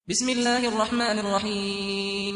بسم الله الرحمن الرحيم.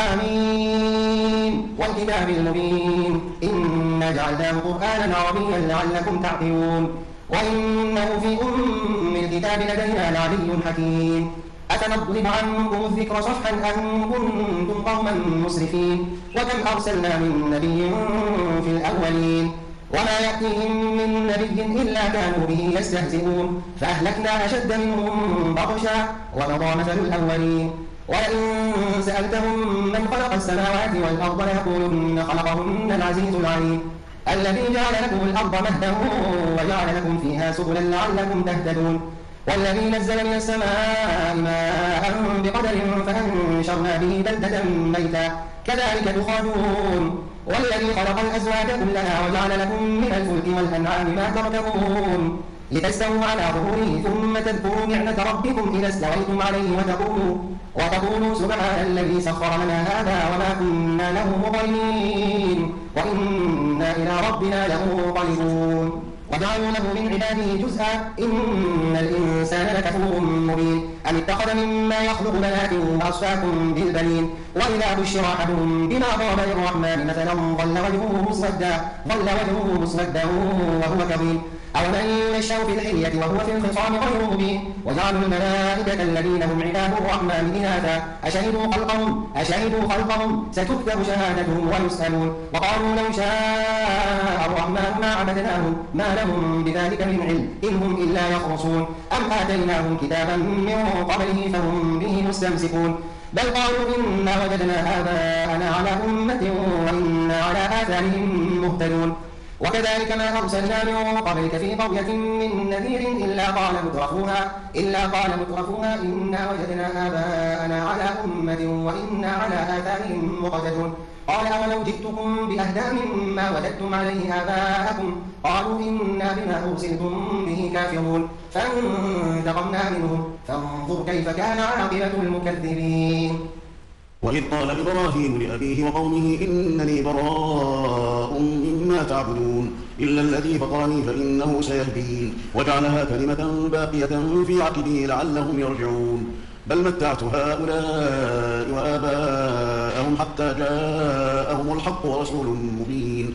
حميم والكتاب المبين إنا جعلناه قرآنا عربيا لعلكم تعقلون وإنه في أم الكتاب لدينا لعلي حكيم أفنضرب عنكم الذكر صفحا أن كنتم قوما مسرفين وكم أرسلنا من نبي في الأولين وما يأتيهم من نبي إلا كانوا به يستهزئون فأهلكنا أشد منهم بطشا ومضى مثل الأولين ولئن سألتهم من خلق السماوات والأرض ليقولن خلقهن العزيز العليم الذي جعل لكم الأرض مهدا وجعل لكم فيها سبلا لعلكم تهتدون والذي نزل من السماء ماء بقدر فأنشرنا به بلدة ميتا كذلك تخرجون والذي خلق الأزواج كلها وجعل لكم من الفلك والأنعام ما تركبون لتستووا على ظهوره ثم تذكروا نعمة ربكم إذا استويتم عليه وتقولوا سبحان الذي سخر لنا هذا وما كنا له مقرنين وإنا إلى ربنا لمنقلبون وجعلوا له من عباده جزءا إن الإنسان لكفور مبين أم اتخذ مما يخلق بنات وأصفاكم بالبنين وإذا بشر أحدهم بما ضرب للرحمن مثلا ظل وجهه مسودا وهو كظيم أومن يشاء في الحلية وهو في الخصام غير مبين وجعلوا الملائكة الذين هم عباد الرحمن إناثا أشهدوا خلقهم ستكتب شهادتهم ويسألون وقالوا لو شاء الرحمن ما عبدناهم ما لهم بذلك من علم إن هم إلا يخرصون أم آتيناهم كتابا من قبله فهم به مستمسكون بل قالوا إنا وجدنا آباءنا على أمة وإنا على آثارهم مهتدون وكذلك ما أرسلنا من قبلك في قرية من نذير إلا قال مترفوها إنا وجدنا آباءنا على أمة وإنا على آثارهم مقتدون قال أولو جئتكم بأهدى مما وجدتم عليه آباءكم قالوا إنا بما أرسلتم به كافرون فانتقمنا منهم فانظر كيف كان عاقبة المكذبين. وإذ قال إبراهيم لأبيه وقومه إنني براء مما تعبدون إلا الذي فطرني فإنه سيهدين وجعلها كلمة باقية في عقبه لعلهم يرجعون بل متعت هؤلاء وآباءهم حتى جاءهم الحق ورسول مبين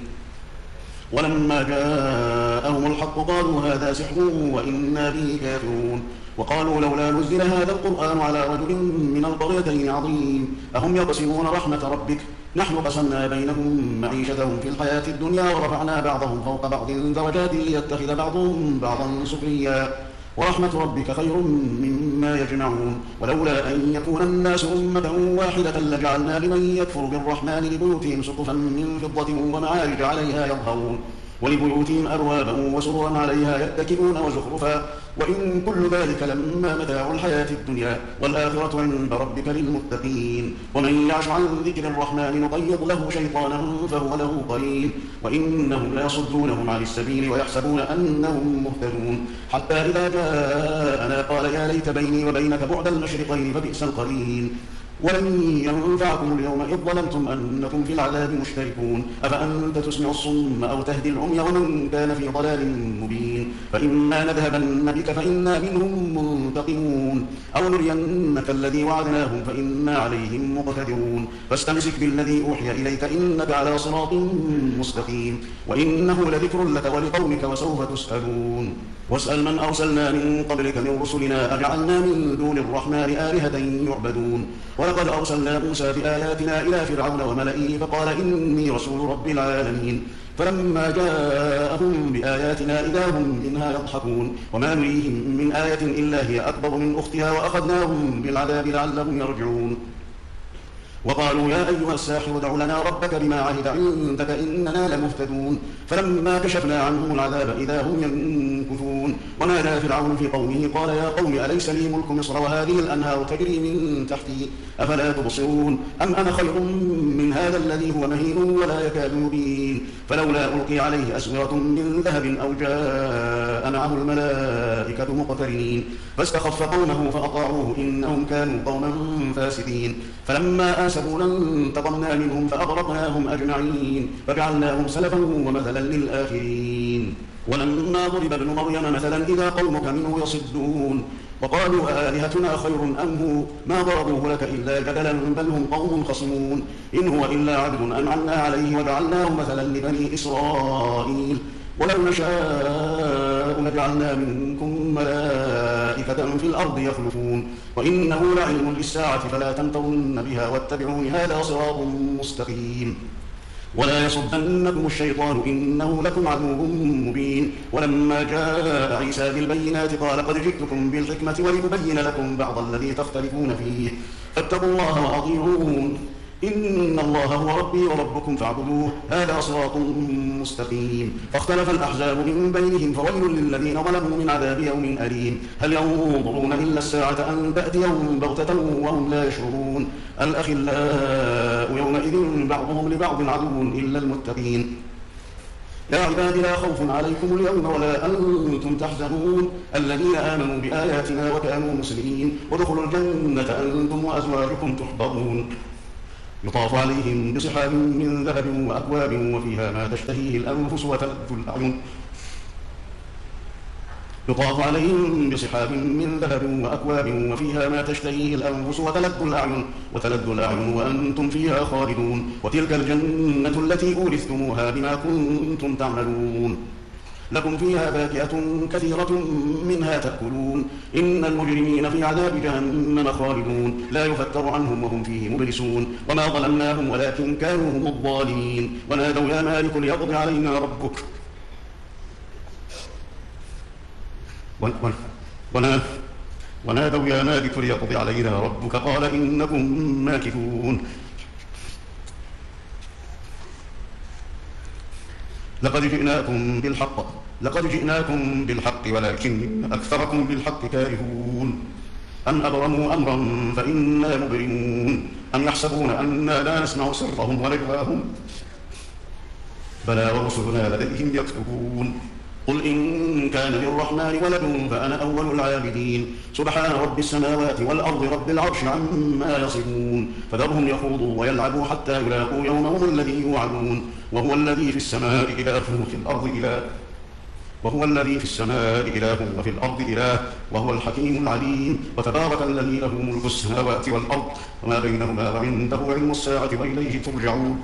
ولما جاءهم الحق قالوا هذا سحر وإنا به كافرون وقالوا لولا نزل هذا القرآن على رجل من القريتين عظيم أهم يقسمون رحمة ربك نحن قسمنا بينهم معيشتهم في الحياة الدنيا ورفعنا بعضهم فوق بعض درجات ليتخذ بعضهم بعضا سخريا ورحمة ربك خير مما يجمعون ولولا أن يكون الناس أمة واحدة لجعلنا لمن يكفر بالرحمن لبيوتهم سقفا من فضة ومعارج عليها يظهرون ولبيوتهم أبوابا وسررا عليها يتكئون وزخرفا وإن كل ذلك لما متاع الحياة الدنيا والآخرة عند ربك للمتقين ومن يعش عن ذكر الرحمن نقيض له شيطانا فهو له قرين وإنهم ليصدونهم عن السبيل ويحسبون أنهم مهتدون حتى إذا جاءنا قال يا ليت بيني وبينك بعد المشرقين فبئس القرين ولن ينفعكم اليوم إذ ظلمتم أنكم في العذاب مشتركون أفأنت تسمع الصم أو تهدي العمي ومن كان في ضلال مبين فإما نذهبن بك فإنا منهم منتقمون أو نرينك الذي وعدناهم فإنا عليهم مقتدرون فاستمسك بالذي أوحي إليك إنك على صراط مستقيم وإنه لذكر لك ولقومك وسوف تسألون واسأل من أرسلنا من قبلك من رسلنا أجعلنا من دون الرحمن آلهة يعبدون ولقد أرسلنا موسى بآياتنا إلى فرعون وملئه فقال إني رسول رب العالمين فلما جاءهم بآياتنا إذا هم منها يضحكون وما نريهم من آية إلا هي أكبر من أختها وأخذناهم بالعذاب لعلهم يرجعون وقالوا يا أيها الساحر ادع لنا ربك بما عهد عندك إننا لمهتدون فلما كشفنا عنهم العذاب إذا هم ينكثون ونادى فرعون في قومه قال يا قوم أليس لي ملك مصر وهذه الأنهار تجري من تحتي أفلا تبصرون أم أنا خير من هذا الذي هو مهين ولا يكاد يبين فلولا ألقي عليه أسورة من ذهب أو جاء معه الملائكة مقترنين فاستخف قومه فأطاعوه إنهم كانوا قوما فاسدين فلما آسفونا انتقمنا منهم فأغرقناهم أجمعين فجعلناهم سلفا ومثلا للآخرين ولما ضرب ابن مريم مثلا إذا قومك منه يصدون وقالوا آلهتنا خير أم هو ما ضربوه لك إلا جدلا بل هم قوم خصمون إن هو إلا عبد أنعمنا عليه وجعلناه مثلا لبني إسرائيل ولو نشاء لجعلنا منكم ملائكة في الأرض يخلفون وإنه لعلم للساعة فلا تمترن بها واتبعون هذا صراط مستقيم ولا يصدنكم الشيطان إنه لكم عدو مبين ولما جاء عيسى بالبينات قال قد جئتكم بالحكمة ولأبين لكم بعض الذي تختلفون فيه فاتقوا الله وأطيعون إن الله هو ربي وربكم فاعبدوه هذا صراط مستقيم فاختلف الأحزاب من بينهم فويل للذين ظلموا من عذاب يوم أليم هل ينظرون إلا الساعة أن تأتيهم بغتة وهم لا يشعرون الأخلاء يومئذ بعضهم لبعض عدو إلا المتقين يا عباد لا خوف عليكم اليوم ولا أنتم تحزنون الذين آمنوا بآياتنا وكانوا مسلمين ودخلوا الجنة أنتم وأزواجكم تحبرون يطاف عليهم بصحاب من ذهب وأكواب وفيها ما تشتهيه الأنفس وتلذ الأعين يطاف عليهم بصحاب من ذهب وأكواب وفيها ما تشتهيه الأنفس وتلذ الأعين وأنتم فيها خالدون وتلك الجنة التي أورثتموها بما كنتم تعملون لكم فيها فاكهة كثيرة منها تأكلون إن المجرمين في عذاب جهنم خالدون لا يفتر عنهم وهم فيه مبلسون وما ظلمناهم ولكن كانوا هم الظالمين ونادوا يا مالك ليقض علينا ربك ونادوا يا مالك ليقض علينا ربك قال إنكم ماكثون لقد جئناكم بالحق ولكن أكثركم بالحق كارهون أم أبرموا أمرا فإنا مبرمون أم يحسبون أنا لا نسمع سرهم ونجواهم بلى ورسلنا لديهم يكتبون قل إن كان للرحمن ولد فأنا أول العابدين سبحان رب السماوات والأرض رب العرش عما يصفون فذرهم يخوضوا ويلعبوا حتى يلاقوا يومهم الذي يوعدون وهو الذي في السماء إله وفي الأرض إله وهو الحكيم العليم وتبارك الذي له ملك السماوات والأرض وما بينهما وعنده علم الساعة وإليه ترجعون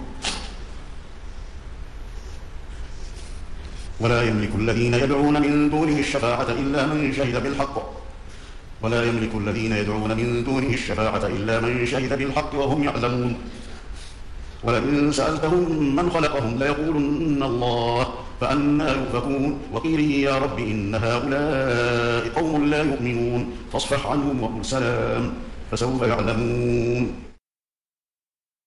ولا يملك الذين يدعون من دونه الشفاعة إلا من شهد بالحق وهم يعلمون ولئن سألتهم من خلقهم ليقولن الله فأنى يؤفكون وقيل يا رب إن هؤلاء قوم لا يؤمنون فاصفح عنهم وقل سلام فسوف يعلمون